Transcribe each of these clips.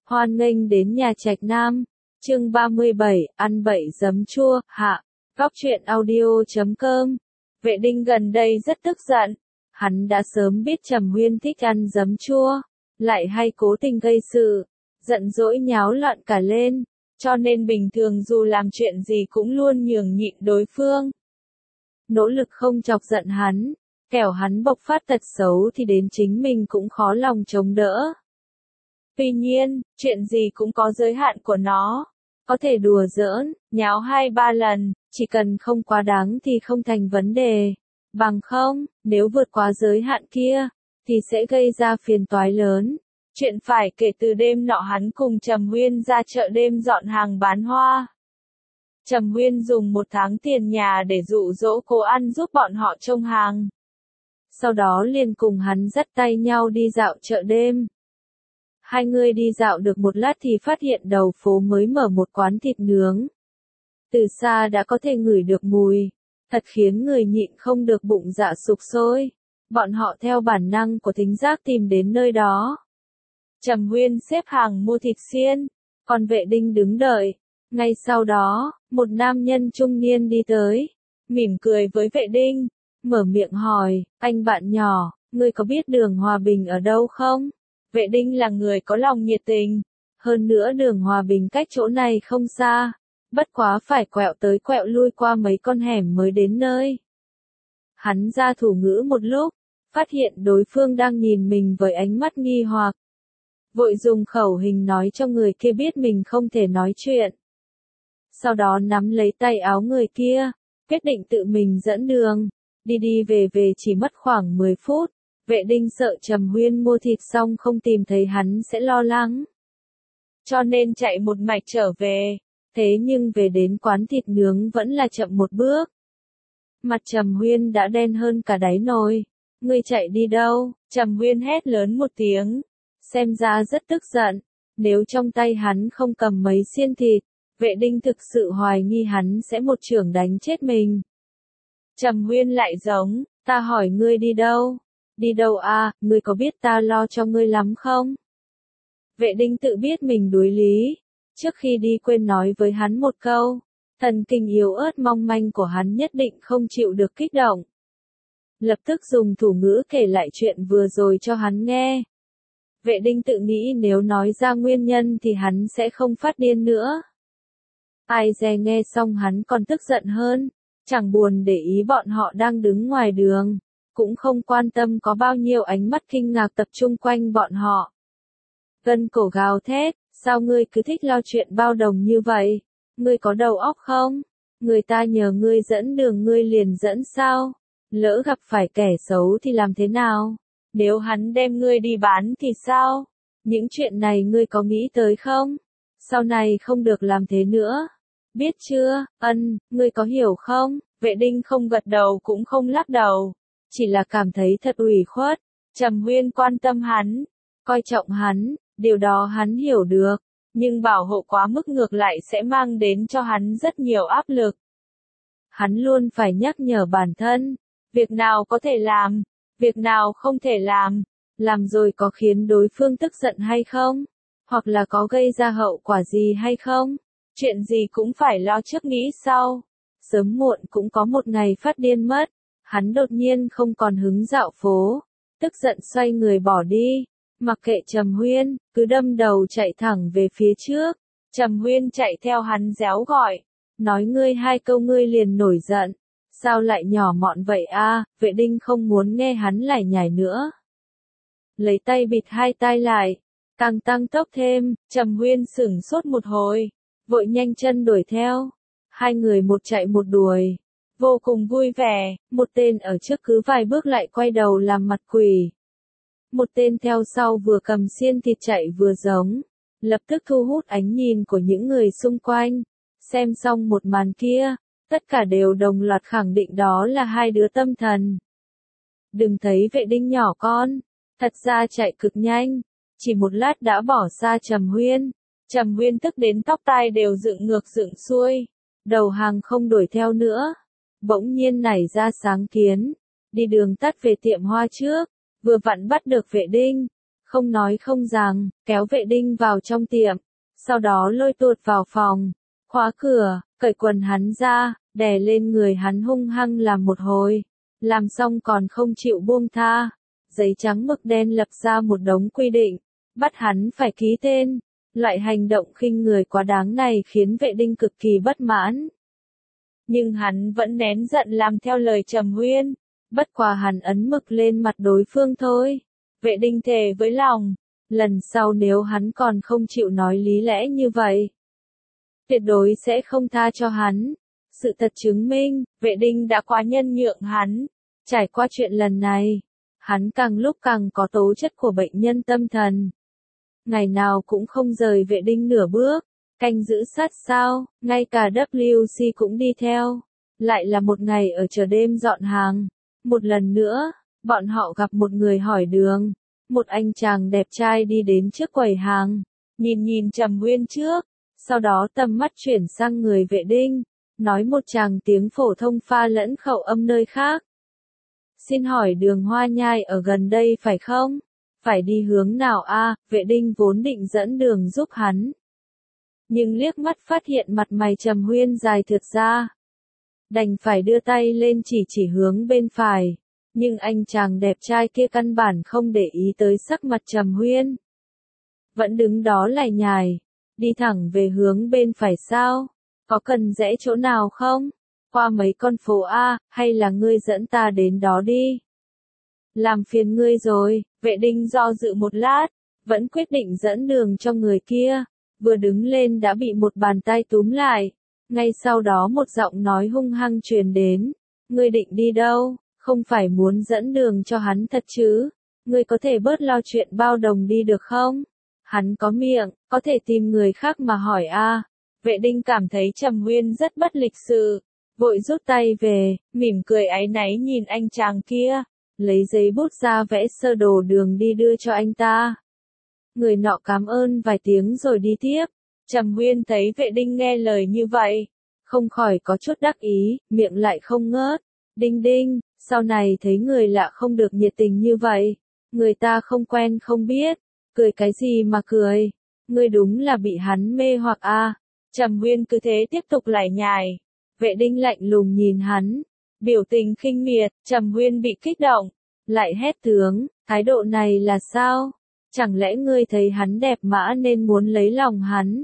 Hoan nghênh đến nhà Trạch Nam. Chương 37, ăn bậy giấm chua, hạ. Góc truyện audio.com. Vệ Đinh gần đây rất tức giận. Hắn đã sớm biết Trầm Huyên thích ăn giấm chua, lại hay cố tình gây sự, giận dỗi nháo loạn cả lên, cho nên bình thường dù làm chuyện gì cũng luôn nhường nhịn đối phương. Nỗ lực không chọc giận hắn, kẻo hắn bộc phát tật xấu thì đến chính mình cũng khó lòng chống đỡ. Tuy nhiên, chuyện gì cũng có giới hạn của nó. Có thể đùa giỡn, nháo 2-3 lần, chỉ cần không quá đáng thì không thành vấn đề. Bằng không, nếu vượt quá giới hạn kia, thì sẽ gây ra phiền toái lớn. Chuyện phải kể từ đêm nọ hắn cùng Trầm Huyên ra chợ đêm dọn hàng bán hoa. Trầm Huyên dùng 1 tháng tiền nhà để dụ dỗ cô ăn giúp bọn họ trông hàng. Sau đó liền cùng hắn dắt tay nhau đi dạo chợ đêm. Hai người đi dạo được một lát thì phát hiện đầu phố mới mở một quán thịt nướng. Từ xa đã có thể ngửi được mùi, thật khiến người nhịn không được bụng dạ sục sôi. Bọn họ theo bản năng của thính giác tìm đến nơi đó. Trầm Huyên xếp hàng mua thịt xiên, còn Vệ Đinh đứng đợi. Ngay sau đó, một nam nhân trung niên đi tới, mỉm cười với Vệ Đinh, mở miệng hỏi, anh bạn nhỏ, ngươi có biết đường Hòa Bình ở đâu không? Vệ Đinh là người có lòng nhiệt tình, hơn nữa đường Hòa Bình cách chỗ này không xa, bất quá phải quẹo tới quẹo lui qua mấy con hẻm mới đến nơi. Hắn ra thủ ngữ một lúc, phát hiện đối phương đang nhìn mình với ánh mắt nghi hoặc. Vội dùng khẩu hình nói cho người kia biết mình không thể nói chuyện. Sau đó nắm lấy tay áo người kia, quyết định tự mình dẫn đường, đi đi về về chỉ mất khoảng 10 phút. Vệ Đinh sợ Trầm Huyên mua thịt xong không tìm thấy hắn sẽ lo lắng, cho nên chạy một mạch trở về. Thế nhưng về đến quán thịt nướng vẫn là chậm một bước. Mặt Trầm Huyên đã đen hơn cả đáy nồi. Ngươi chạy đi đâu? Trầm Huyên hét lớn một tiếng, xem ra rất tức giận. Nếu trong tay hắn không cầm mấy xiên thịt, Vệ Đinh thực sự hoài nghi hắn sẽ một chưởng đánh chết mình. Trầm Huyên lại giống, ta hỏi ngươi đi đâu? Đi đâu à, ngươi có biết ta lo cho ngươi lắm không? Vệ Đinh tự biết mình đuối lý, trước khi đi quên nói với hắn một câu, thần kinh yếu ớt mong manh của hắn nhất định không chịu được kích động. Lập tức dùng thủ ngữ kể lại chuyện vừa rồi cho hắn nghe. Vệ Đinh tự nghĩ nếu nói ra nguyên nhân thì hắn sẽ không phát điên nữa. Ai dè nghe xong hắn còn tức giận hơn, chẳng buồn để ý bọn họ đang đứng ngoài đường, cũng không quan tâm có bao nhiêu ánh mắt kinh ngạc tập trung quanh bọn họ. Gân cổ gào thét, sao ngươi cứ thích lo chuyện bao đồng như vậy? Ngươi có đầu óc không? Người ta nhờ ngươi dẫn đường ngươi liền dẫn sao? Lỡ gặp phải kẻ xấu thì làm thế nào? Nếu hắn đem ngươi đi bán thì sao? Những chuyện này ngươi có nghĩ tới không? Sau này không được làm thế nữa. Biết chưa, ngươi có hiểu không? Vệ Đinh không gật đầu cũng không lắc đầu, chỉ là cảm thấy thật ủy khuất. Trầm Huyên quan tâm hắn, coi trọng hắn, điều đó hắn hiểu được, nhưng bảo hộ quá mức ngược lại sẽ mang đến cho hắn rất nhiều áp lực. Hắn luôn phải nhắc nhở bản thân, việc nào có thể làm, việc nào không thể làm rồi có khiến đối phương tức giận hay không, hoặc là có gây ra hậu quả gì hay không, chuyện gì cũng phải lo trước nghĩ sau, sớm muộn cũng có một ngày phát điên mất. Hắn đột nhiên không còn hứng dạo phố, tức giận xoay người bỏ đi, mặc kệ Trầm Huyên, cứ đâm đầu chạy thẳng về phía trước. Trầm Huyên chạy theo hắn réo gọi, nói ngươi 2 câu ngươi liền nổi giận, sao lại nhỏ mọn vậy a? Vệ Đinh không muốn nghe hắn lải nhải nữa, lấy tay bịt 2 tai lại, càng tăng tốc thêm. Trầm Huyên sửng sốt một hồi, vội nhanh chân đuổi theo, 2 người một chạy một đuổi. Vô cùng vui vẻ, một tên ở trước cứ vài bước lại quay đầu làm mặt quỷ. Một tên theo sau vừa cầm xiên thịt chạy vừa giống, lập tức thu hút ánh nhìn của những người xung quanh. Xem xong một màn kia, tất cả đều đồng loạt khẳng định đó là 2 đứa tâm thần. Đừng thấy Vệ Đinh nhỏ con, thật ra chạy cực nhanh, chỉ một lát đã bỏ xa Trầm Huyên. Trầm Huyên tức đến tóc tai đều dựng ngược dựng xuôi, đầu hàng không đuổi theo nữa. Bỗng nhiên nảy ra sáng kiến, đi đường tắt về tiệm hoa trước, vừa vặn bắt được Vệ Đinh, không nói không rằng, kéo vệ đinh vào trong tiệm, sau đó lôi tuột vào phòng, khóa cửa, cởi quần hắn ra, đè lên người hắn hung hăng làm một hồi, làm xong còn không chịu buông tha, giấy trắng mực đen lập ra một đống quy định, bắt hắn phải ký tên, loại hành động khinh người quá đáng này khiến vệ đinh cực kỳ bất mãn. Nhưng hắn vẫn nén giận làm theo lời Trầm Huyên, bất quá hắn ấn mực lên mặt đối phương thôi. Vệ đinh thề với lòng, lần sau nếu hắn còn không chịu nói lý lẽ như vậy, tuyệt đối sẽ không tha cho hắn. Sự thật chứng minh, vệ đinh đã quá nhân nhượng hắn. Trải qua chuyện lần này, hắn càng lúc càng có tố chất của bệnh nhân tâm thần. Ngày nào cũng không rời vệ đinh nửa bước, canh giữ sát sao, ngay cả WC cũng đi theo. Lại là một ngày ở chờ đêm dọn hàng. Một lần nữa, bọn họ gặp một người hỏi đường. Một anh chàng đẹp trai đi đến trước quầy hàng, nhìn Trầm Huyên trước, sau đó tầm mắt chuyển sang người vệ đinh, nói một tràng tiếng phổ thông pha lẫn khẩu âm nơi khác. Xin hỏi đường Hoa Nhai ở gần đây phải không? Phải đi hướng nào a? Vệ đinh vốn định dẫn đường giúp hắn. Nhưng liếc mắt phát hiện mặt mày Trầm Huyên dài thượt ra. Đành phải đưa tay lên chỉ hướng bên phải. Nhưng anh chàng đẹp trai kia căn bản không để ý tới sắc mặt Trầm Huyên. Vẫn đứng đó lải nhải, đi thẳng về hướng bên phải sao? Có cần rẽ chỗ nào không? Qua mấy con phố A, hay là ngươi dẫn ta đến đó đi? Làm phiền ngươi rồi, vệ đinh do dự một lát, vẫn quyết định dẫn đường cho người kia, vừa đứng lên đã bị một bàn tay túm lại. Ngay sau đó một giọng nói hung hăng truyền đến, ngươi định đi đâu? Không phải muốn dẫn đường cho hắn thật chứ? Ngươi có thể bớt lo chuyện bao đồng đi được không? Hắn có miệng, có thể tìm người khác mà hỏi a. Vệ đinh cảm thấy Trầm Huyên rất bất lịch sự, vội rút tay về, mỉm cười áy náy nhìn anh chàng kia, lấy giấy bút ra vẽ sơ đồ đường đi đưa cho anh ta. Người nọ cảm ơn vài tiếng rồi đi tiếp. Trầm Huyên thấy vệ đinh nghe lời như vậy, không khỏi có chút đắc ý, miệng lại không ngớt. Đinh đinh, sau này thấy người lạ không được nhiệt tình như vậy. Người ta không quen không biết, cười cái gì mà cười. Ngươi đúng là bị hắn mê hoặc a. Trầm Huyên cứ thế tiếp tục lải nhải. Vệ đinh lạnh lùng nhìn hắn, biểu tình khinh miệt. Trầm Huyên bị kích động, lại hét tướng, thái độ này là sao? Chẳng lẽ ngươi thấy hắn đẹp mã nên muốn lấy lòng hắn?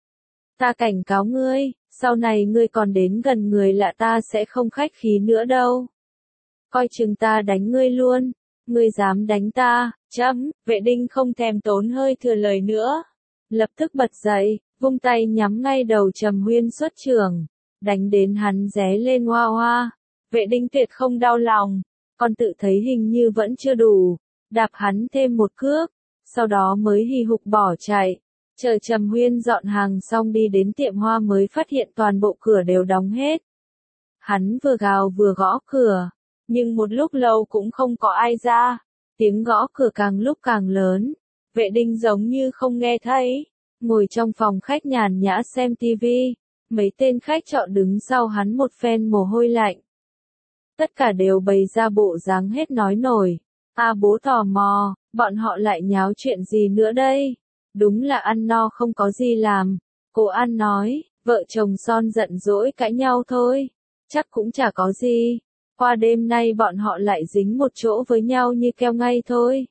Ta cảnh cáo ngươi, sau này ngươi còn đến gần người lạ ta sẽ không khách khí nữa đâu. Coi chừng ta đánh ngươi luôn. Ngươi dám đánh ta? Vệ đinh không thèm tốn hơi thừa lời nữa. Lập tức bật dậy, vung tay nhắm ngay đầu Trầm Huyên xuất trường, đánh đến hắn ré lên hoa hoa. Vệ đinh tuyệt không đau lòng, còn tự thấy hình như vẫn chưa đủ, đạp hắn thêm một cước, sau đó mới hì hục bỏ chạy. Chờ Trầm Huyên dọn hàng xong đi đến tiệm hoa mới phát hiện toàn bộ cửa đều đóng hết. Hắn vừa gào vừa gõ cửa, nhưng một lúc lâu cũng không có ai ra, tiếng gõ cửa càng lúc càng lớn. Vệ đinh giống như không nghe thấy, ngồi trong phòng khách nhàn nhã xem tivi, mấy tên khách trọ đứng sau hắn một phen mồ hôi lạnh. Tất cả đều bày ra bộ dáng hết nói nổi. Bố tò mò, bọn họ lại nháo chuyện gì nữa đây? Đúng là ăn no không có gì làm. Cô An nói, vợ chồng Son giận dỗi cãi nhau thôi. Chắc cũng chả có gì. Qua đêm nay bọn họ lại dính một chỗ với nhau như keo ngay thôi.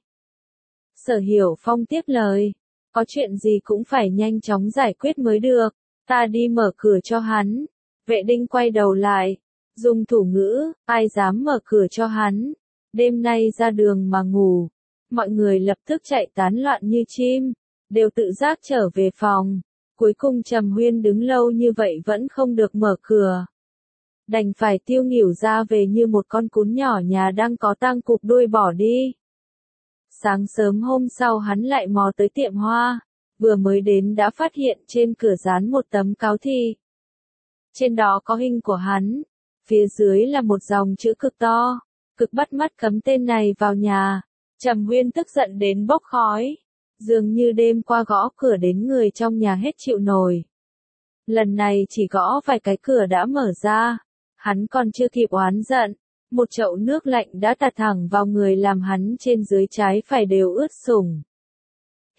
Sở Hiểu Phong tiếp lời. Có chuyện gì cũng phải nhanh chóng giải quyết mới được. Ta đi mở cửa cho hắn. Vệ đinh quay đầu lại. Dùng thủ ngữ, ai dám mở cửa cho hắn. Đêm nay ra đường mà ngủ. Mọi người lập tức chạy tán loạn như chim. Đều tự giác trở về phòng. Cuối cùng Trầm Huyên đứng lâu như vậy vẫn không được mở cửa. Đành phải tiêu nghỉu ra về như một con cún nhỏ nhà đang có tang cụp đuôi bỏ đi. Sáng sớm hôm sau hắn lại mò tới tiệm hoa. Vừa mới đến đã phát hiện trên cửa dán một tấm cáo thi. Trên đó có hình của hắn. Phía dưới là một dòng chữ cực to. Cực bắt mắt cấm tên này vào nhà. Trầm Huyên tức giận đến bốc khói. Dường như đêm qua gõ cửa đến người trong nhà hết chịu nổi. Lần này chỉ gõ vài cái cửa đã mở ra. Hắn còn chưa kịp oán giận. Một chậu nước lạnh đã tạt thẳng vào người làm hắn trên dưới trái phải đều ướt sũng.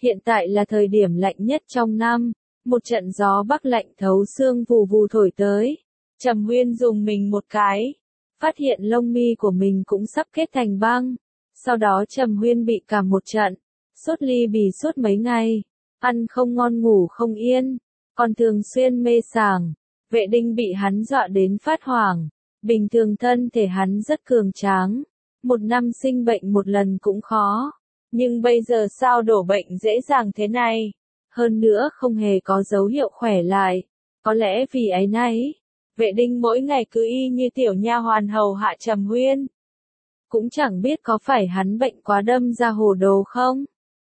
Hiện tại là thời điểm lạnh nhất trong năm, một trận gió bắc lạnh thấu xương vù vù thổi tới. Trầm Huyên dùng mình một cái, phát hiện lông mi của mình cũng sắp kết thành băng. Sau đó Trầm Huyên bị cảm một trận, sốt ly bì suốt mấy ngày, ăn không ngon ngủ không yên, còn thường xuyên mê sảng. Vệ Đinh bị hắn dọa đến phát hoảng, bình thường thân thể hắn rất cường tráng, một năm sinh bệnh một lần cũng khó, nhưng bây giờ sao đổ bệnh dễ dàng thế này, hơn nữa không hề có dấu hiệu khỏe lại, có lẽ vì áy náy. Vệ Đinh mỗi ngày cứ y như tiểu nha hoàn hầu hạ Trầm Huyên. Cũng chẳng biết có phải hắn bệnh quá đâm ra hồ đồ không?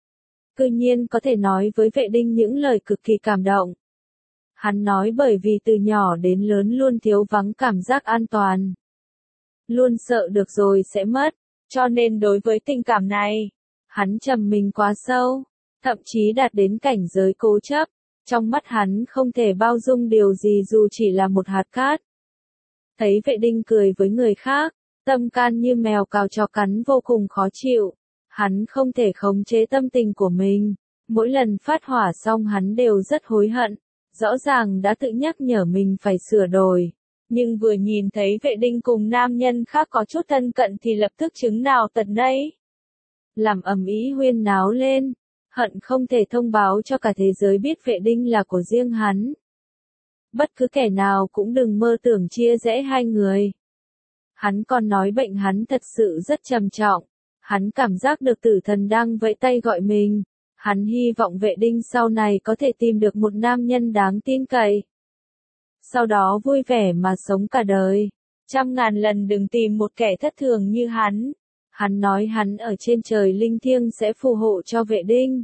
Cư nhiên có thể nói với Vệ Đinh những lời cực kỳ cảm động. Hắn nói bởi vì từ nhỏ đến lớn luôn thiếu vắng cảm giác an toàn. Luôn sợ được rồi sẽ mất, cho nên đối với tình cảm này, hắn trầm mình quá sâu, thậm chí đạt đến cảnh giới cố chấp. Trong mắt hắn không thể bao dung điều gì dù chỉ là một hạt cát. Thấy Vệ Đinh cười với người khác, tâm can như mèo cào chó cắn vô cùng khó chịu. Hắn không thể khống chế tâm tình của mình. Mỗi lần phát hỏa xong hắn đều rất hối hận. Rõ ràng đã tự nhắc nhở mình phải sửa đổi. Nhưng vừa nhìn thấy Vệ Đinh cùng nam nhân khác có chút thân cận thì lập tức chứng nào tật nấy. Làm ầm ĩ huyên náo lên. Hận không thể thông báo cho cả thế giới biết Vệ Đinh là của riêng hắn. Bất cứ kẻ nào cũng đừng mơ tưởng chia rẽ hai người. Hắn còn nói bệnh hắn thật sự rất trầm trọng. Hắn cảm giác được tử thần đang vẫy tay gọi mình. Hắn hy vọng Vệ Đinh sau này có thể tìm được một nam nhân đáng tin cậy. Sau đó vui vẻ mà sống cả đời. Trăm ngàn lần đừng tìm một kẻ thất thường như hắn. Hắn nói hắn ở trên trời linh thiêng sẽ phù hộ cho Vệ Đinh.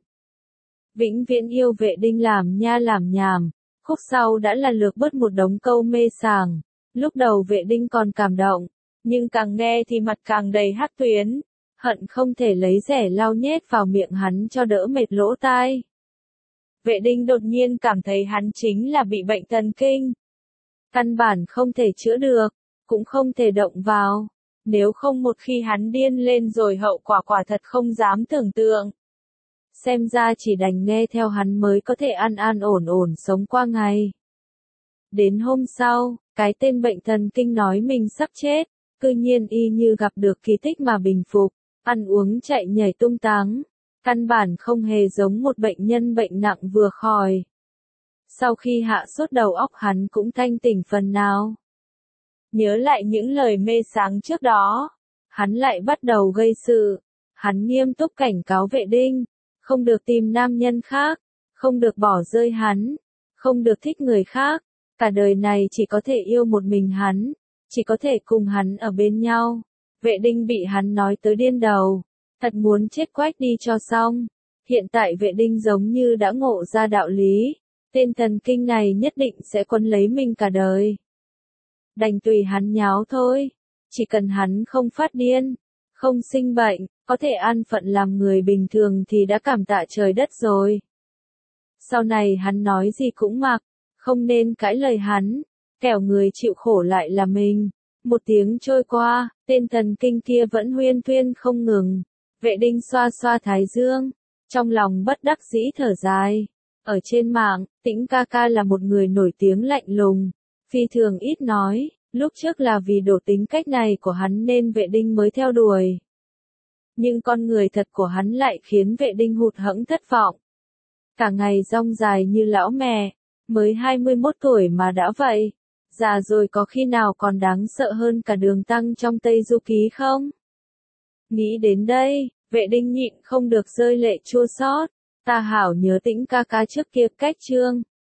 Vĩnh viễn yêu Vệ Đinh làm nha làm nhảm. Khúc sau đã là lược bớt một đống câu mê sảng. Lúc đầu Vệ Đinh còn cảm động, nhưng càng nghe thì mặt càng đầy hắc tuyến. Hận không thể lấy rẻ lau nhét vào miệng hắn cho đỡ mệt lỗ tai. Vệ Đinh đột nhiên cảm thấy hắn chính là bị bệnh thần kinh. Căn bản không thể chữa được, cũng không thể động vào. Nếu không một khi hắn điên lên rồi hậu quả quả thật không dám tưởng tượng. Xem ra chỉ đành nghe theo hắn mới có thể an an ổn ổn sống qua ngày. Đến hôm sau, cái tên bệnh thần kinh nói mình sắp chết, cư nhiên y như gặp được kỳ tích mà bình phục, ăn uống chạy nhảy tung tăng, căn bản không hề giống một bệnh nhân bệnh nặng vừa khỏi. Sau khi hạ sốt đầu óc hắn cũng thanh tỉnh phần nào. Nhớ lại những lời mê sảng trước đó, hắn lại bắt đầu gây sự. Hắn nghiêm túc cảnh cáo Vệ Đinh, không được tìm nam nhân khác, không được bỏ rơi hắn, không được thích người khác, cả đời này chỉ có thể yêu một mình hắn, chỉ có thể cùng hắn ở bên nhau. Vệ Đinh bị hắn nói tới điên đầu, thật muốn chết quách đi cho xong. Hiện tại Vệ Đinh giống như đã ngộ ra đạo lý, tên thần kinh này nhất định sẽ quấn lấy mình cả đời. Đành tùy hắn nháo thôi, chỉ cần hắn không phát điên, không sinh bệnh, có thể an phận làm người bình thường thì đã cảm tạ trời đất rồi. Sau này hắn nói gì cũng mặc, không nên cãi lời hắn, kẻo người chịu khổ lại là mình. Một tiếng trôi qua, tên thần kinh kia vẫn huyên thuyên không ngừng. Vệ Đinh xoa xoa thái dương, trong lòng bất đắc dĩ thở dài. Ở trên mạng, Tĩnh ca ca là một người nổi tiếng lạnh lùng, phi thường ít nói, lúc trước là vì đổ tính cách này của hắn nên Vệ Đinh mới theo đuổi. Nhưng con người thật của hắn lại khiến Vệ Đinh hụt hẫng thất vọng. Cả ngày rong dài như lão mẹ, mới 21 tuổi mà đã vậy. Già rồi có khi nào còn đáng sợ hơn cả Đường Tăng trong Tây Du Ký không? Nghĩ đến đây, Vệ Đinh nhịn không được rơi lệ chua xót. Ta hảo nhớ Tĩnh ca ca trước kia cách chương.